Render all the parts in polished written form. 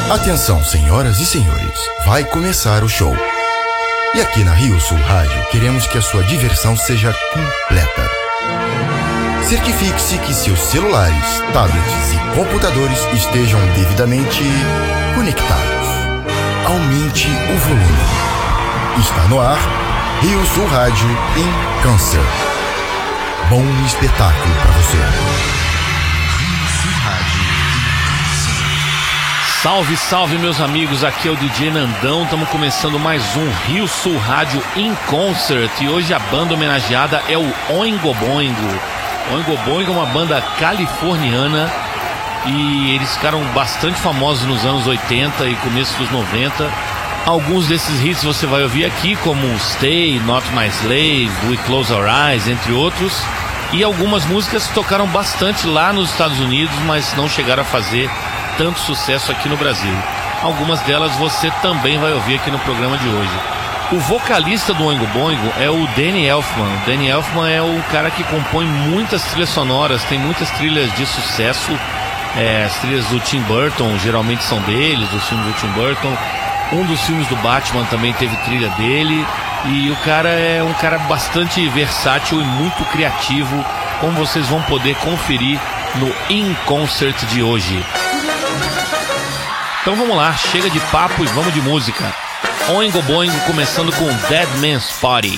Atenção, senhoras e senhores, vai começar o show. E aqui na Rio Sul Rádio queremos que a sua diversão seja completa. Certifique-se que seus celulares, tablets e computadores estejam devidamente conectados. Aumente o volume. Está no ar, Rio Sul Rádio em Câncer. Bom espetáculo para você. Salve, salve meus amigos, aqui é o DJ Nandão, estamos começando mais um Rio Sul Rádio in Concert e hoje a banda homenageada é o Oingo Boingo. Oingo Boingo é uma banda californiana e eles ficaram bastante famosos nos anos 80 e começo dos 90. Alguns desses hits você vai ouvir aqui, como Stay, Not My Slave, We Close Our Eyes, entre outros. E algumas músicas tocaram bastante lá nos Estados Unidos, mas não chegaram a fazer tanto sucesso aqui no Brasil. Algumas delas você também vai ouvir aqui no programa de hoje. O vocalista do Oingo Boingo é o Danny Elfman. O Danny Elfman é o cara que compõe muitas trilhas sonoras, tem muitas trilhas de sucesso. As trilhas do Tim Burton geralmente são deles, dos filmes do Tim Burton. Um dos filmes do Batman também teve trilha dele. E o cara é um cara bastante versátil e muito criativo, como vocês vão poder conferir no In Concert de hoje. Então vamos lá, chega de papo e vamos de música. Oingo Boingo começando com Dead Man's Party.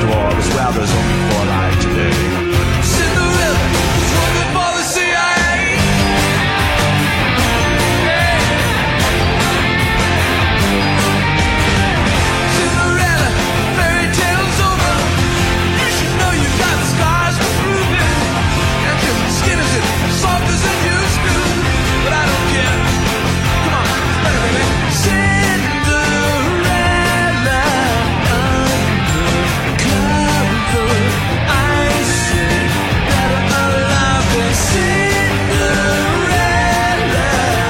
dwarves. Well, there's only 4 lines today. Cinderella was working for the CIA. Cinderella, fairy tale's over. You should know you got the scars to prove it. And your skin is as soft as it used to. But I don't care. Come on, better, baby. Cinderella, undercover. I see better alive than Cinderella,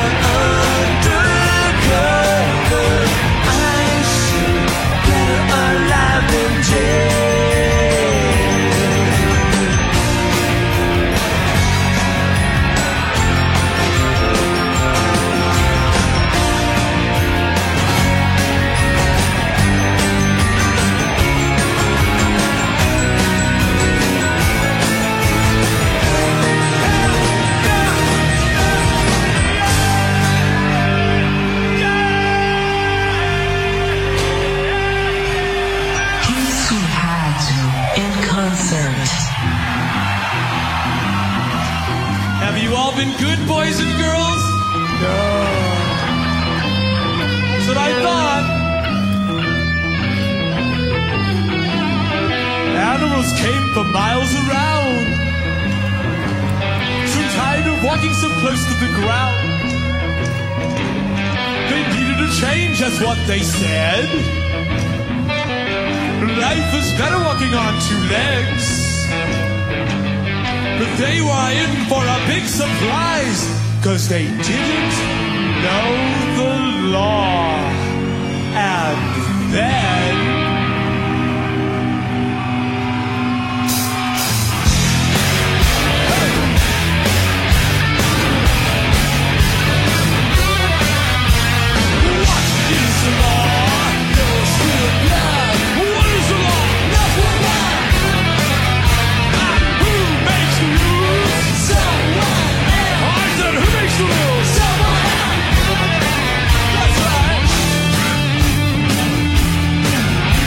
undercover. I see better alive than dead. Isso Rádio in concert. Have you all been good boys and girls? No. That's what I thought. Animals came for miles around. So tired of walking so close to the ground. They needed a change, that's what they said. Life is better walking on 2 legs. But they were in for a big surprise, 'cause they didn't know the law. And then what is the law? No spirit blood. What is the law? Number 1. And who makes the rules? Someone else. I said, who makes the rules? Someone else. That's right.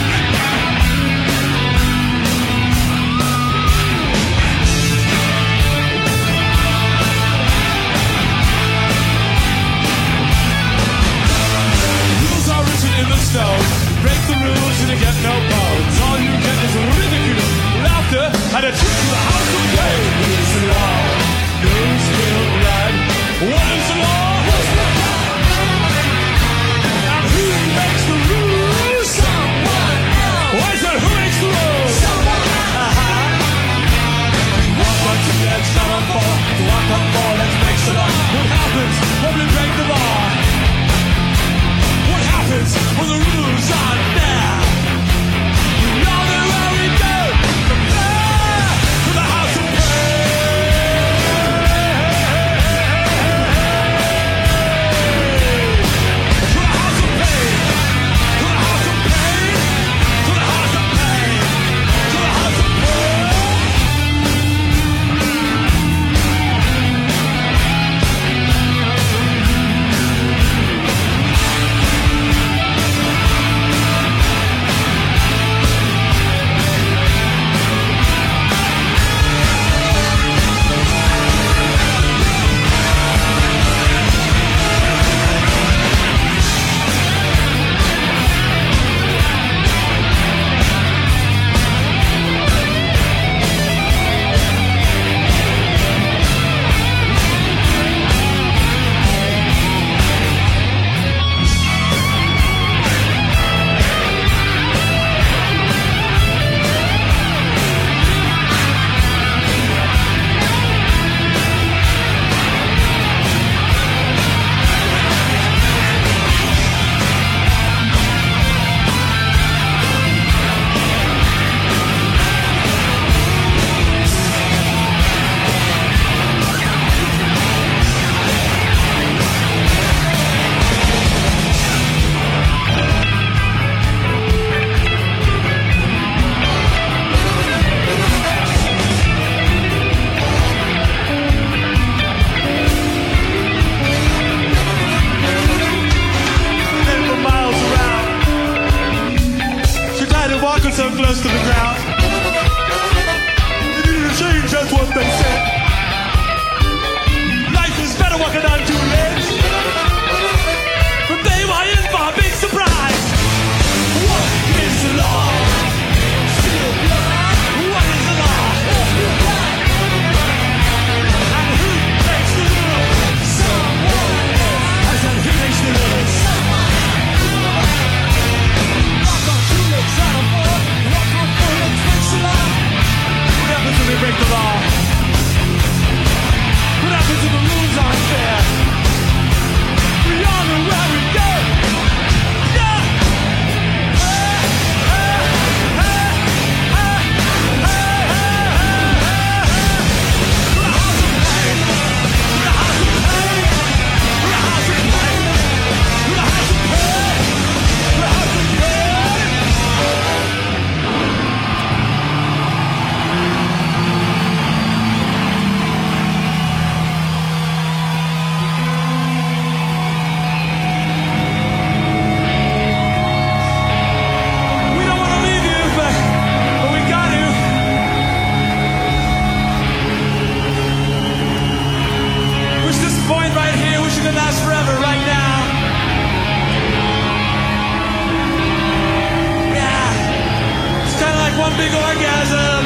big orgasm.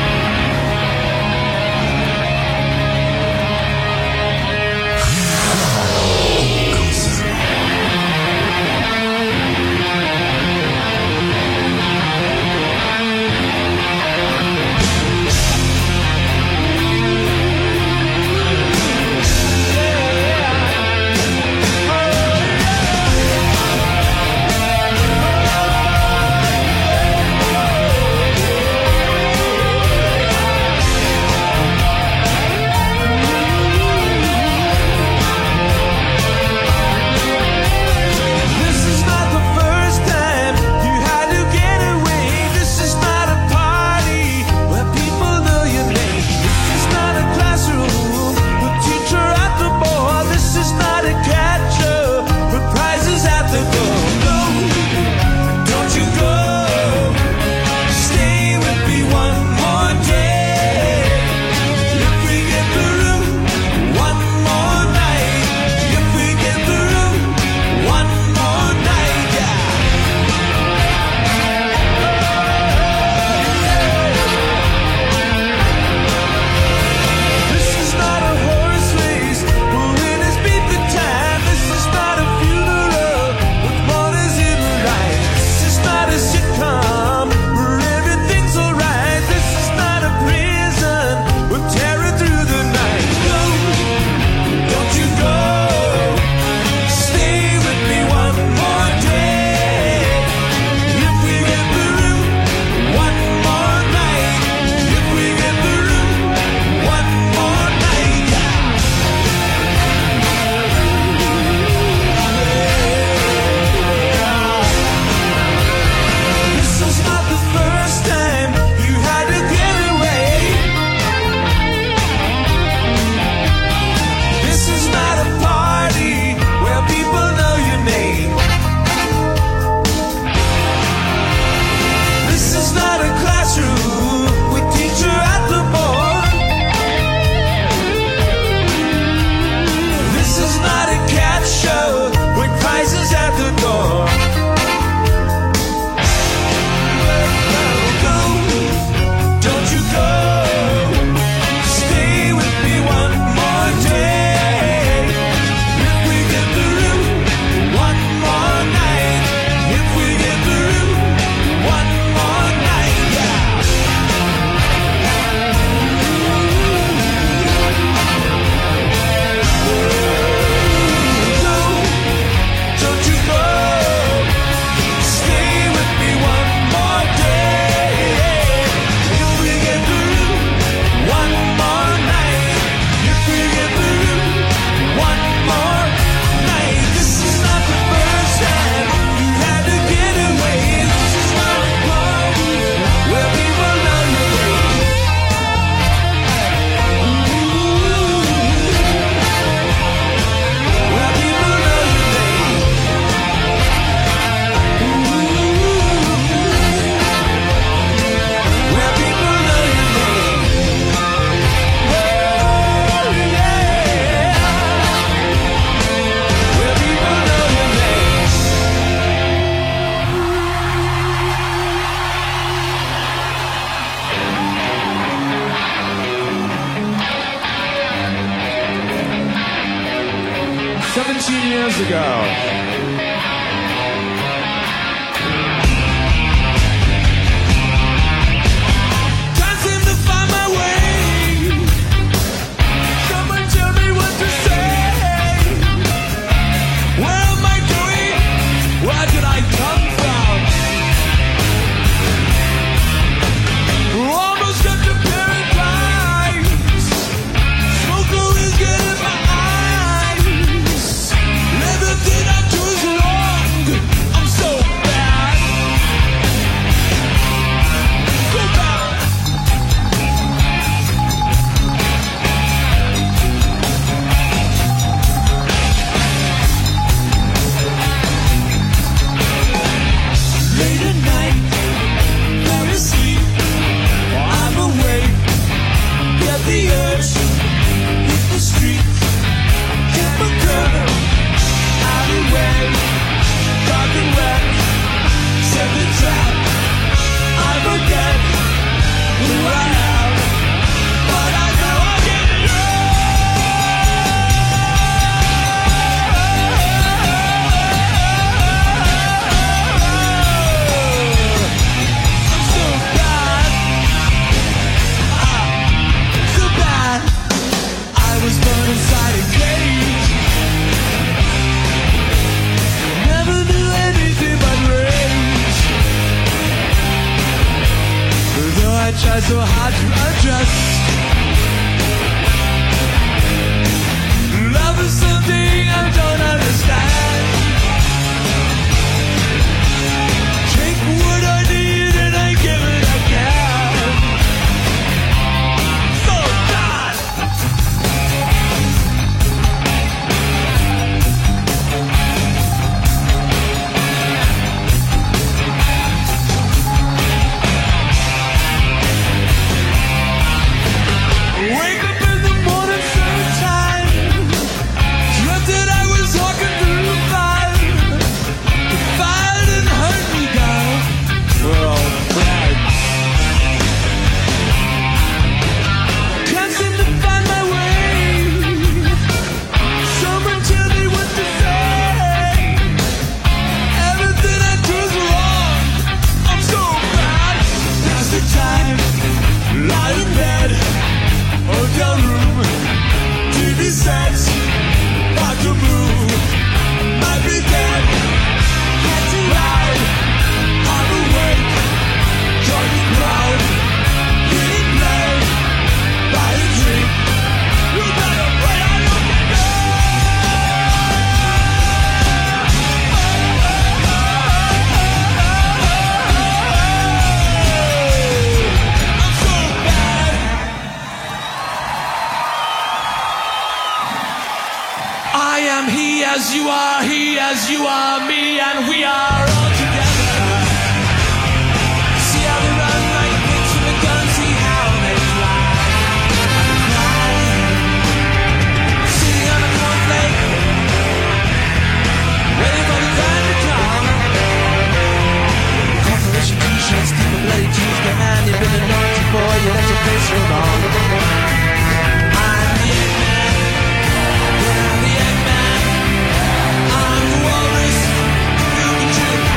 Years ago. Can't seem to find my way. Someone tell me what to say. Where am I going? Where did I come from? Almost got to paradise. Smoke is getting my eyes. Never did I do I try so hard to adjust. Love is something I don't understand. Take what I need and I give it again. So bad. Wake up in the morning sometime, dreamt that I was walking through fire. The fire didn't hurt me, girl. We're all friends. Can't seem to find my way. Someone tell me what to say. Everything I do is wrong. I'm so bad. Now's the time. Lie in bed. Hotel room, TV sets, about to move. Might be dead, can't see right. I'm awake, join the crowd, getting played by a drink. You better pray I don't get I'm so bad. I am he as you are, he as you are, me, and we are all together. See how they run like pigs with a gun, see how they fly. Sitting on a cornflake, waiting for the time to come. Corporation t-shirts, keep a bloody Tuesday, man, you've been a naughty boy, you left your face so long. I'm the Eggman. I'm the Eggman. I'm the walrus. You can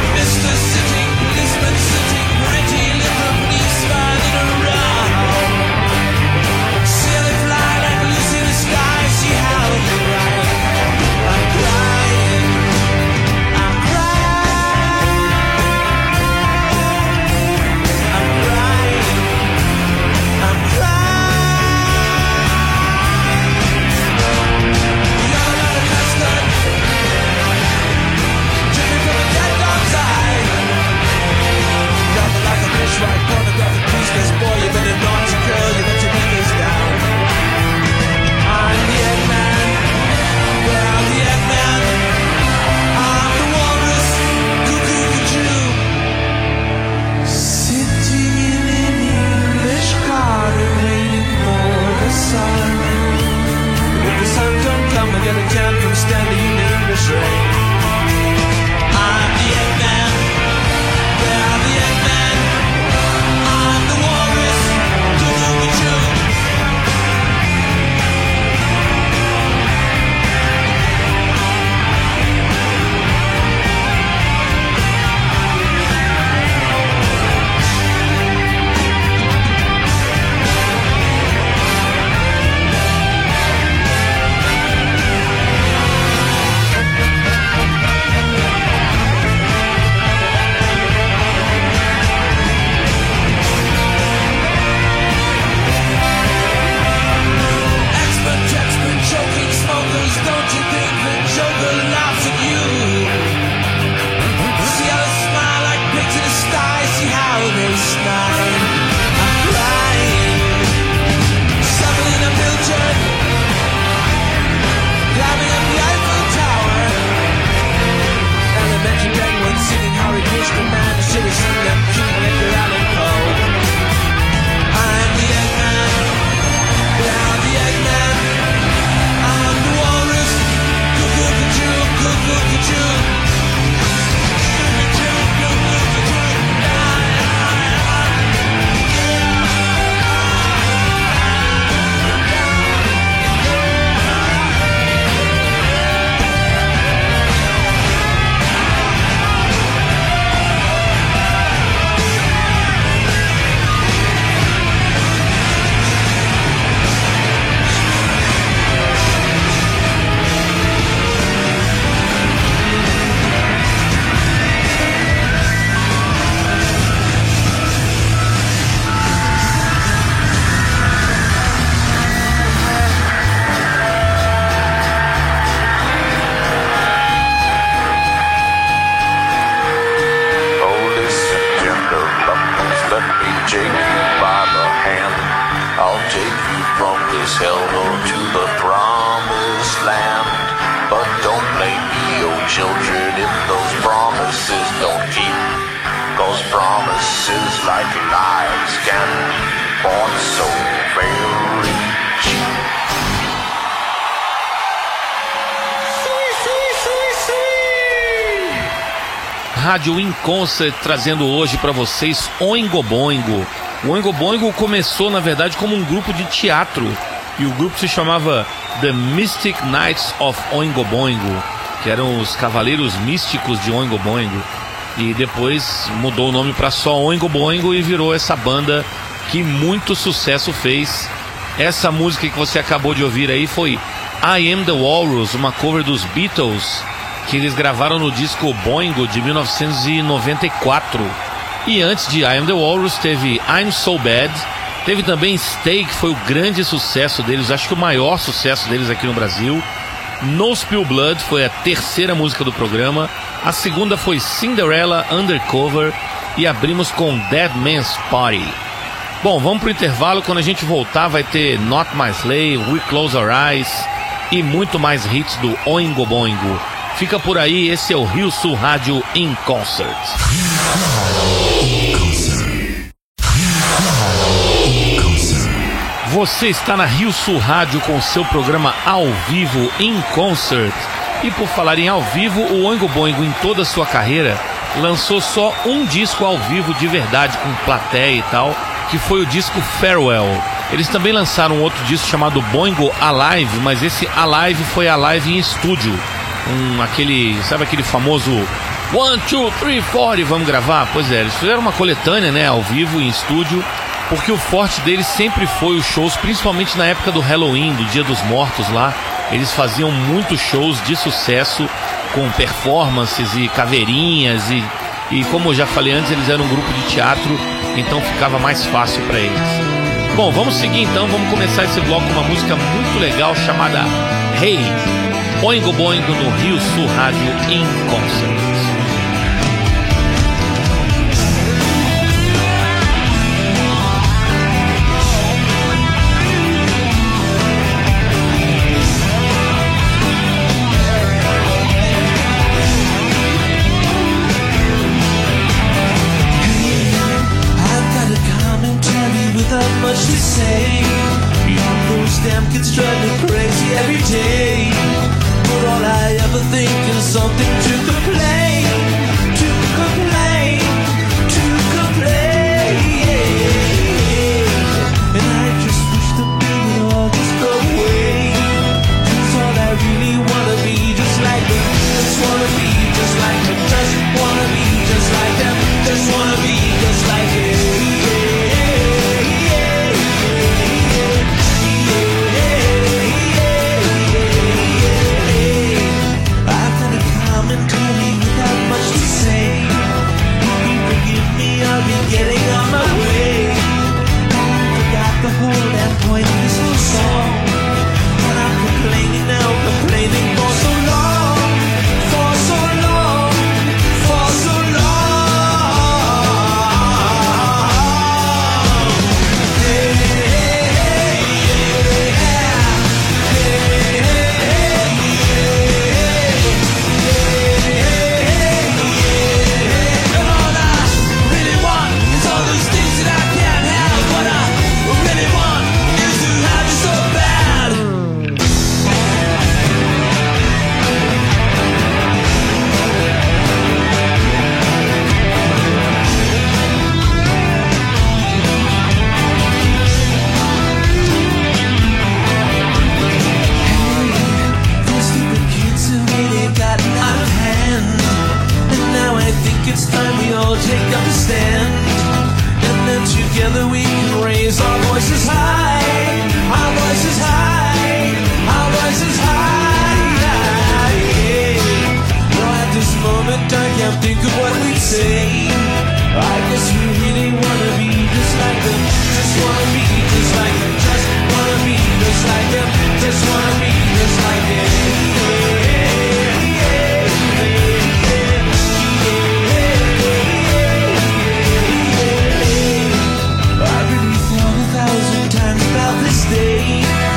is held to the promised land. But don't blame me, oh children, if those promises don't keep. 'Cause promises like lives can be bought so very cheap. Rádio In Concert trazendo hoje para vocês Oingo Boingo. O Oingo Boingo começou, na verdade, como um grupo de teatro. E o grupo se chamava The Mystic Knights of Oingo Boingo, que eram os Cavaleiros Místicos de Oingo Boingo. E depois mudou o nome para só Oingo Boingo e virou essa banda que muito sucesso fez. Essa música que você acabou de ouvir aí foi I Am The Walrus, uma cover dos Beatles, que eles gravaram no disco Boingo de 1994. E antes de I Am The Walrus teve I'm So Bad, teve também Stay, que foi o grande sucesso deles, acho que o maior sucesso deles aqui no Brasil. No Spill Blood foi a terceira música do programa, a segunda foi Cinderella Undercover e abrimos com Dead Man's Party. Bom, vamos pro intervalo, quando a gente voltar vai ter Not My Slave, We Close Our Eyes e muito mais hits do Oingo Boingo. Fica por aí, esse é o Rio Sul Rádio In Concert. Você está na Rio Sul Rádio com seu programa ao vivo In Concert. E por falar em ao vivo, o Oingo Boingo em toda a sua carreira lançou só um disco ao vivo de verdade, com plateia e tal, que foi o disco Farewell. Eles também lançaram um outro disco chamado Boingo Alive, mas esse Alive foi Alive em estúdio. Sabe aquele famoso 1, 2, 3, 4 e vamos gravar? Pois é, eles fizeram uma coletânea, né, ao vivo em estúdio, porque o forte deles sempre foi os shows, principalmente na época do Halloween, do Dia dos Mortos lá. Eles faziam muitos shows de sucesso, com performances e caveirinhas e como eu já falei antes, eles eram um grupo de teatro, então ficava mais fácil para eles. Bom, vamos seguir então, vamos começar esse bloco com uma música muito legal chamada Hey! Oingo Boingo no Rio Sul Rádio In Concert. Much to say, those damn kids drive me crazy every day. But all I ever think is something to complain, to complain, to complain. And I just wish the pain would all just go away. 'Cause all I really wanna be just like them, just wanna be just like them, just wanna be just like them, just wanna be just like them. Getting on my way. Forgot the whole damn point of this whole song. But I'm complaining now, complaining for so long, for so long, for so long. Hey, hey, hey, yeah. Hey, hey, hey, yeah. And all I really want is all those things that I can't have. What I really want is to have you so bad. Those stupid kids who really gotten out of hand. And now I think it's time we all take up a stand. And then together we can raise our voices high, our voices high, our voices high. Well, at this moment I can't think of what we'd say. I guess we really wanna be just like them, just wanna be just like them, just wanna be just like them, just wanna be just like them. I really thought 1,000 times about this day.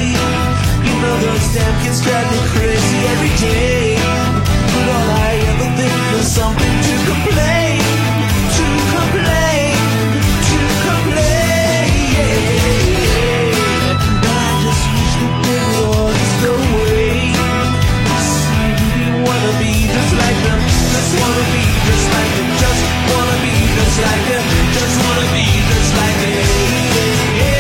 You know those damn kids drive me crazy every day. But all I ever think is something to complain, to complain, to complain. I just wish that they would all just go away. You wanna be just like them, just wanna be just like them, just wanna be just like them, just wanna be just like them.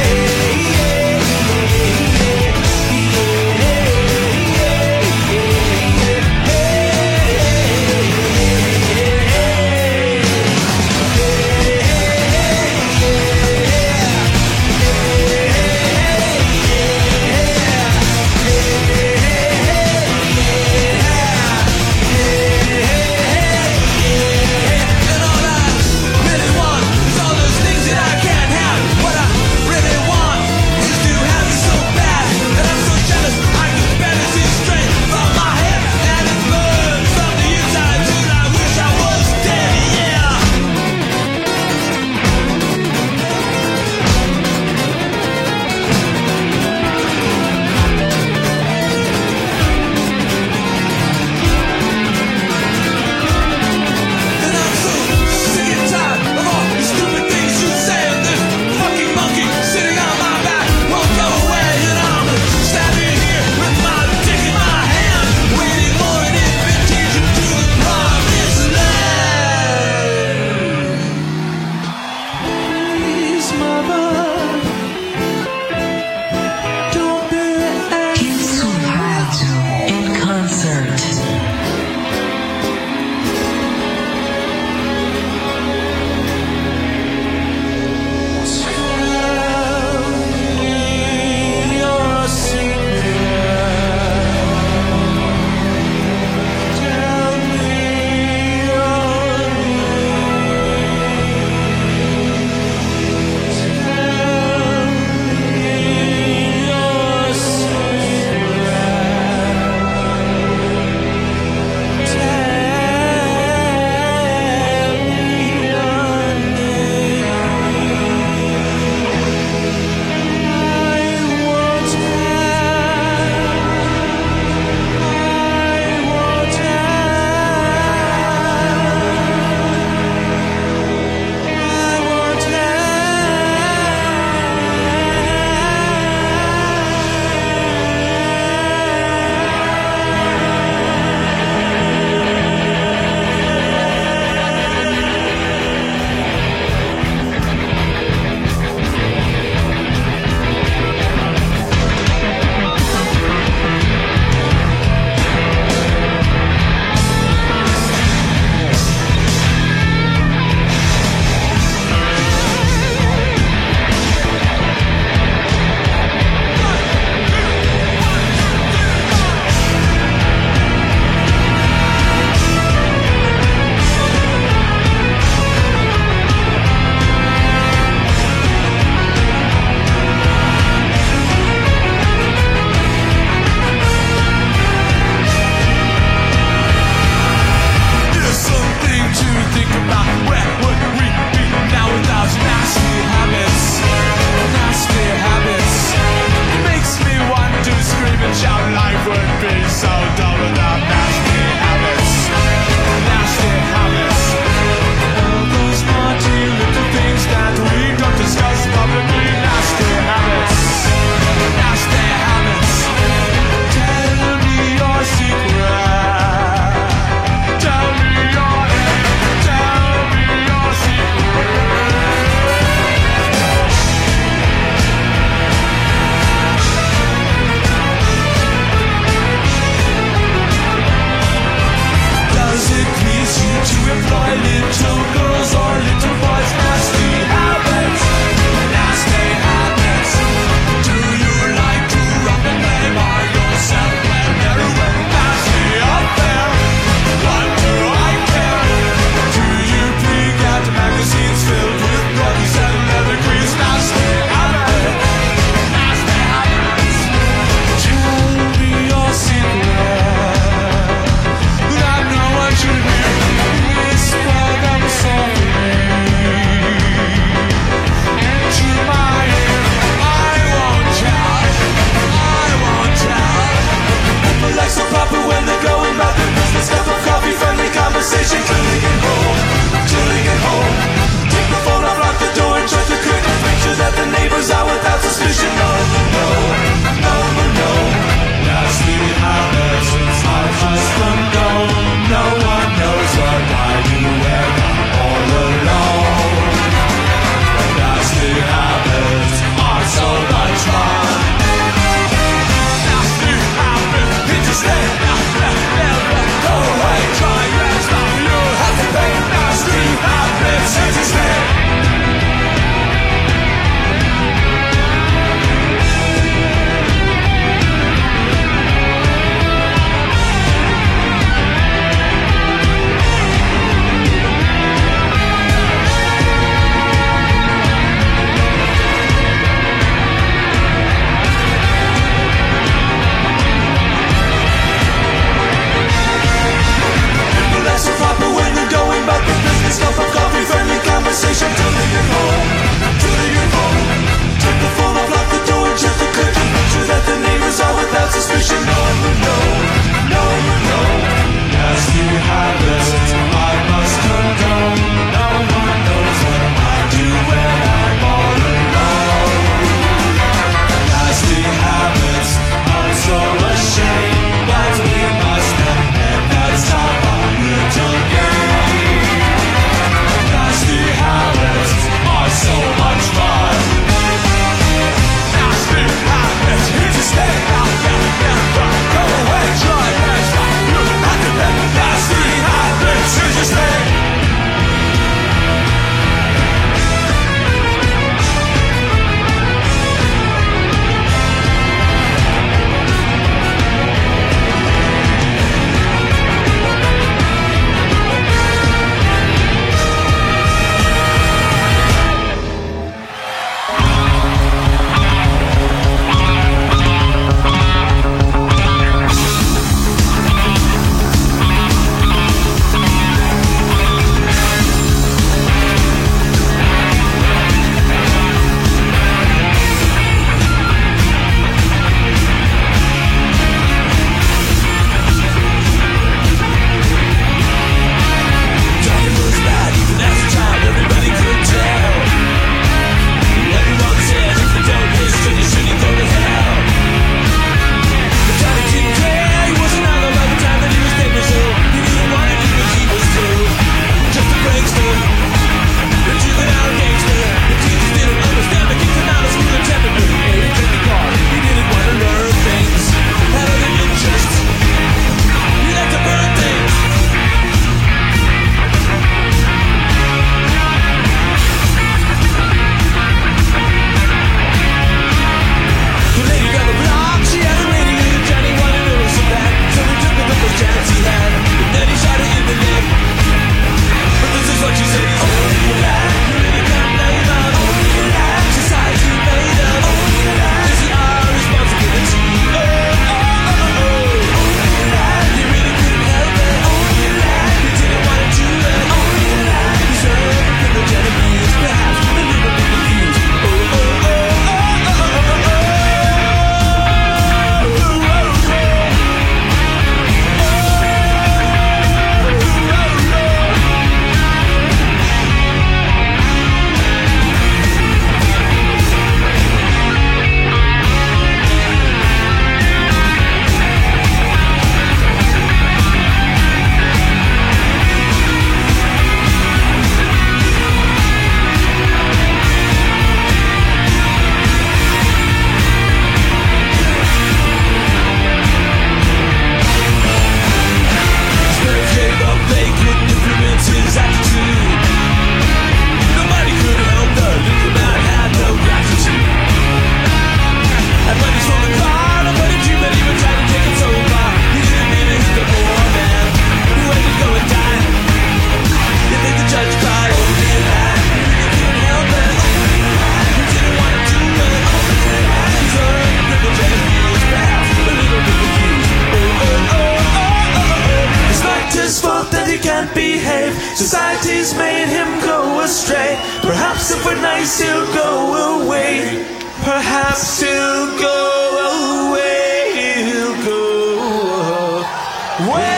he can't behave. Society's made him go astray. Perhaps if we're nice he'll go away. Perhaps he'll go away. He'll go away.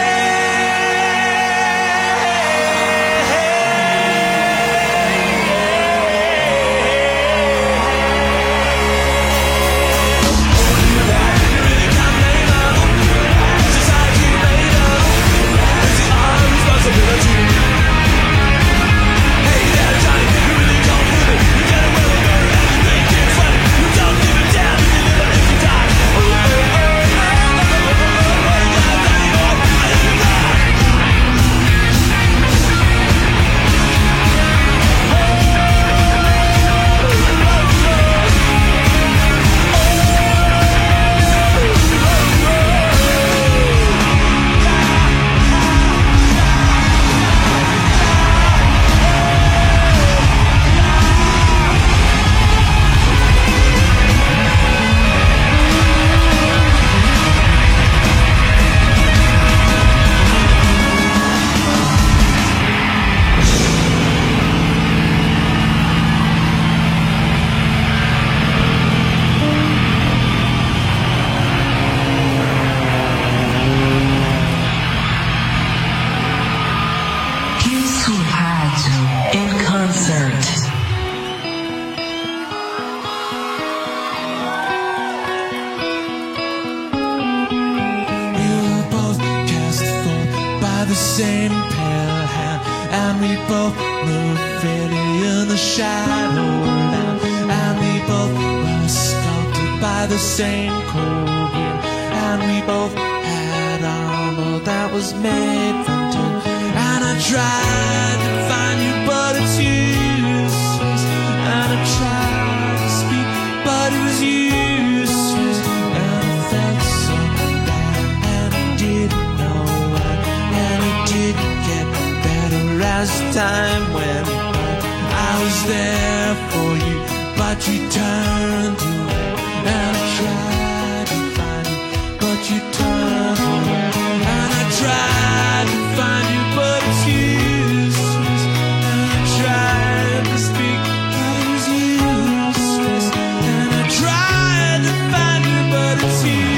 Same pale hand, and we both moved freely in the shadowland, and we both were sculpted by the same cold wind, and we both had armor that was made from tin. And I tried to find you, but it's useless. And I tried to speak, but it was useless. And I felt so bad, and I didn't know why. And it didn't get better as time went by. I was there for you, but you turned away. And I tried to find you, but you turned away. And I tried to find you, but it's useless. And I tried to speak, but it was useless. And I tried to find you, but it's useless.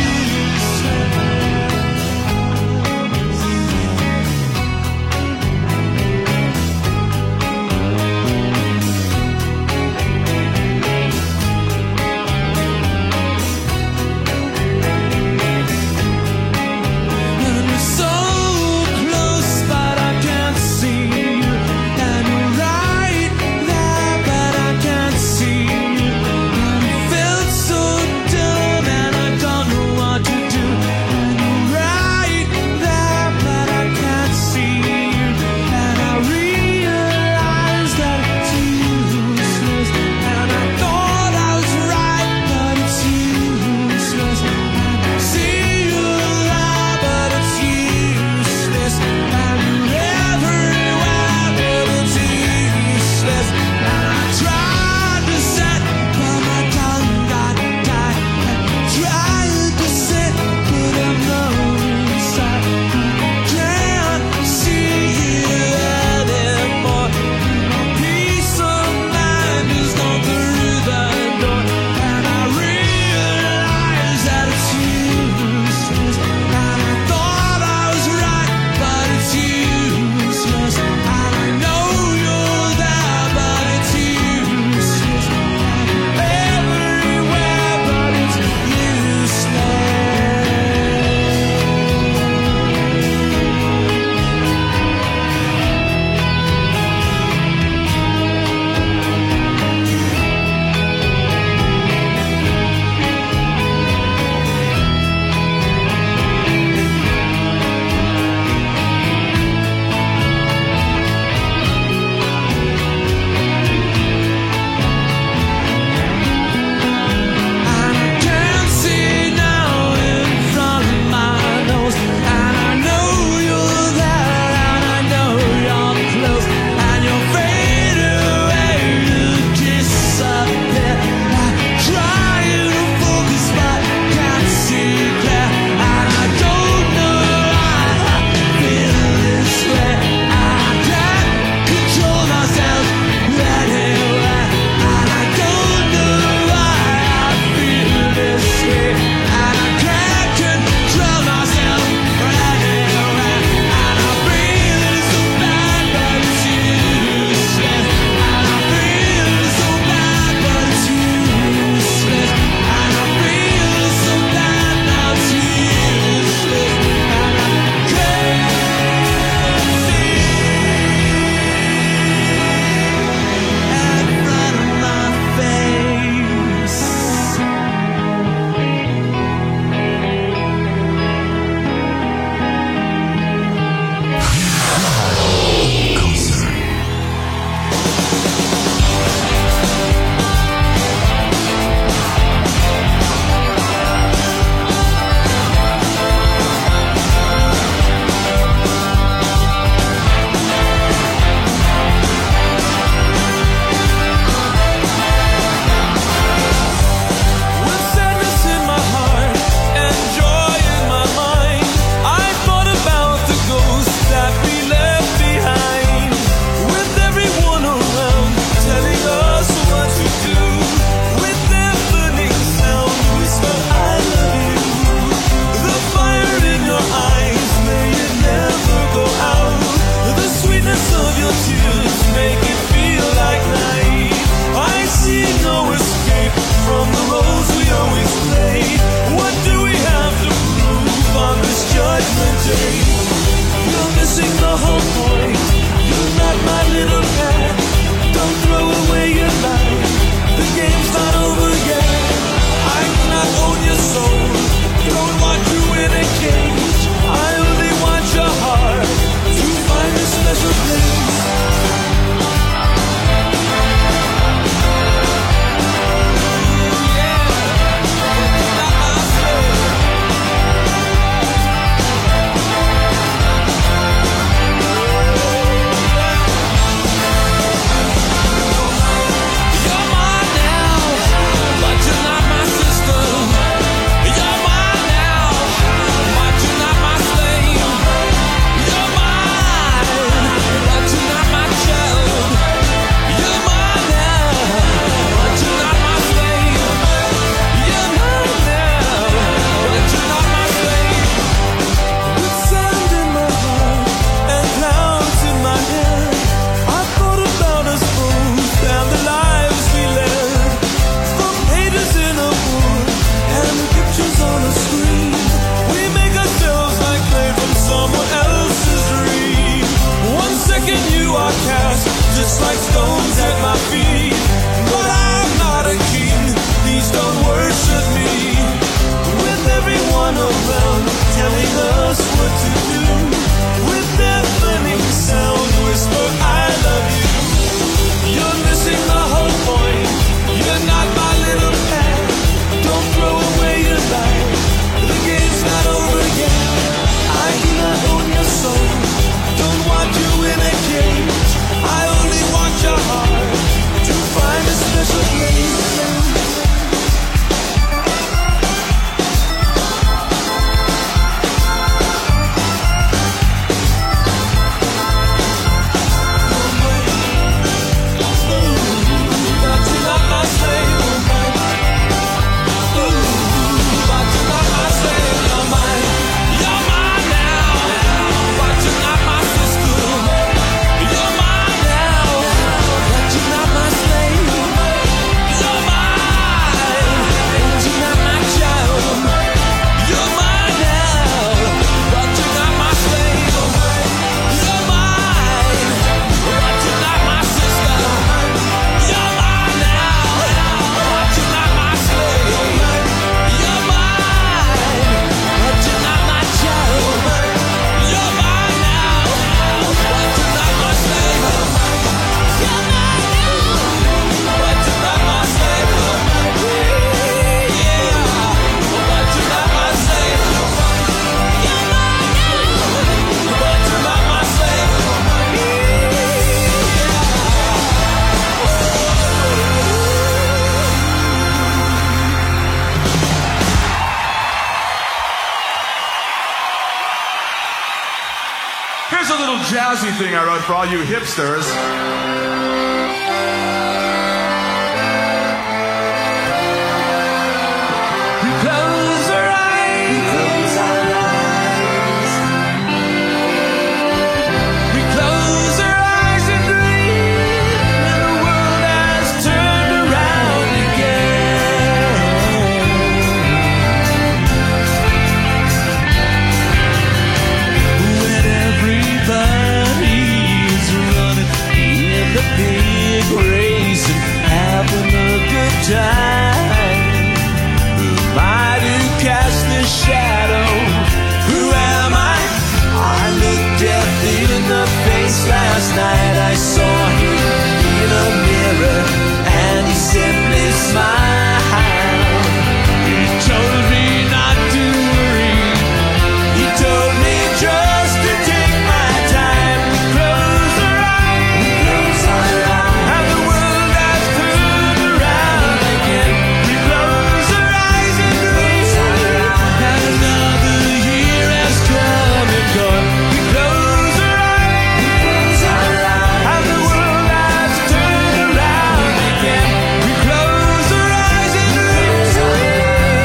Here's a little jazzy thing I wrote for all you hipsters. Close our eyes. We close our eyes and dream, and the world has turned around again. When everybody's running in the big race and having a good time, who am I to cast this shadow? Who am I? I looked death in the face last night. I saw him in a mirror and he simply smiled. He told me not to worry. He told me just to take my time. Close our eyes, and the world has turned around again. We close our eyes and dream, and another year has come and gone. We close our eyes, and the world has turned around again. We close our eyes and dream,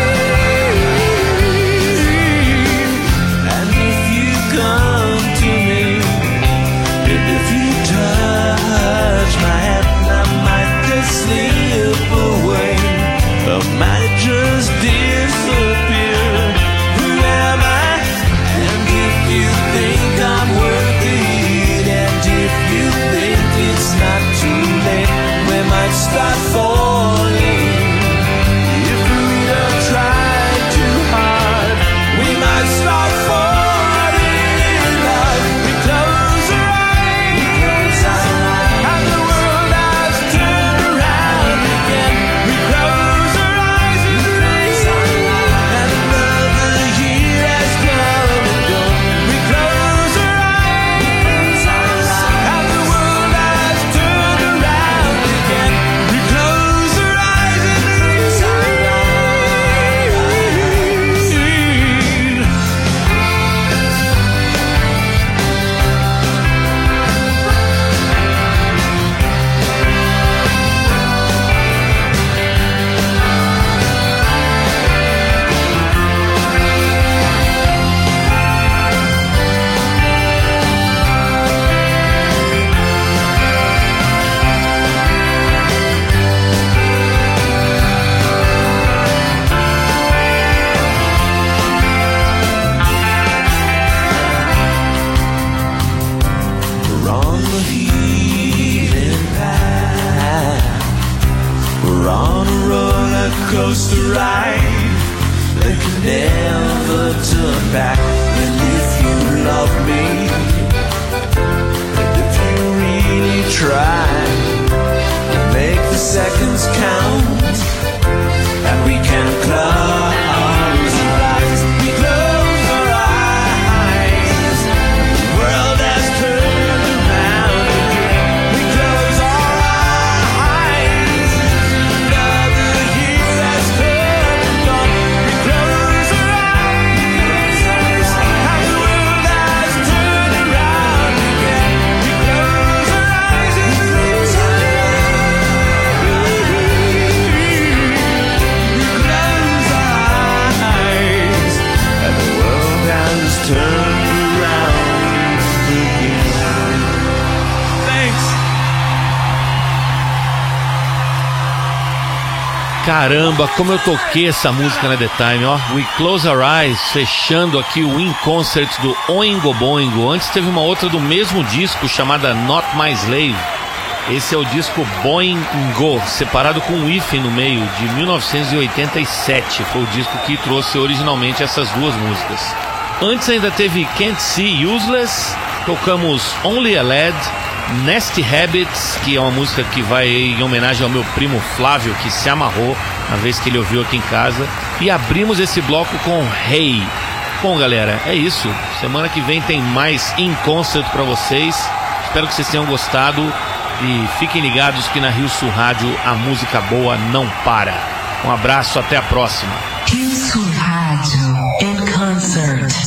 and if you come to me, and if you touch my hand, I might just slip away, I might just disappear. Who am I? And if you think I'm worth it, and if you think it's not too late, we might start falling. If we don't try too hard, we might start falling in love. We close our eyes, and the world has turned around again. We close our eyes and dream, and another year has come and gone. We close our eyes, and the world has turned around again. We close our eyes and dream. We're on the healing path. We're on a roller coaster ride that can never turn back. And if you love me, and if you really try, make the seconds count, and we can close our eyes. We close our eyes. The world has turned around again. We close our eyes. Another year has come and gone. We close our eyes, and the world has turned around again. We close our eyes and dream. We close our eyes, and the world has turned around again. Thanks. Caramba, como eu toquei essa música na The Time, ó. We Close Our Eyes, fechando aqui o In Concert do Oingo Boingo. Antes teve uma outra do mesmo disco chamada Not My Slave. Esse é o disco Boingo, separado com um hífen no meio, de 1987. Foi o disco que trouxe originalmente essas duas músicas. Antes ainda teve Can't See Useless, tocamos Only a Lad, Nasty Habits, que é uma música que vai em homenagem ao meu primo Flávio, que se amarrou na vez que ele ouviu aqui em casa. E abrimos esse bloco com Hey. Bom, galera, é isso. Semana que vem tem mais In Concert pra vocês. Espero que vocês tenham gostado. E fiquem ligados que na Rio Sul Rádio a música boa não para. Um abraço, até a próxima. Rio Sul Rádio in Concert.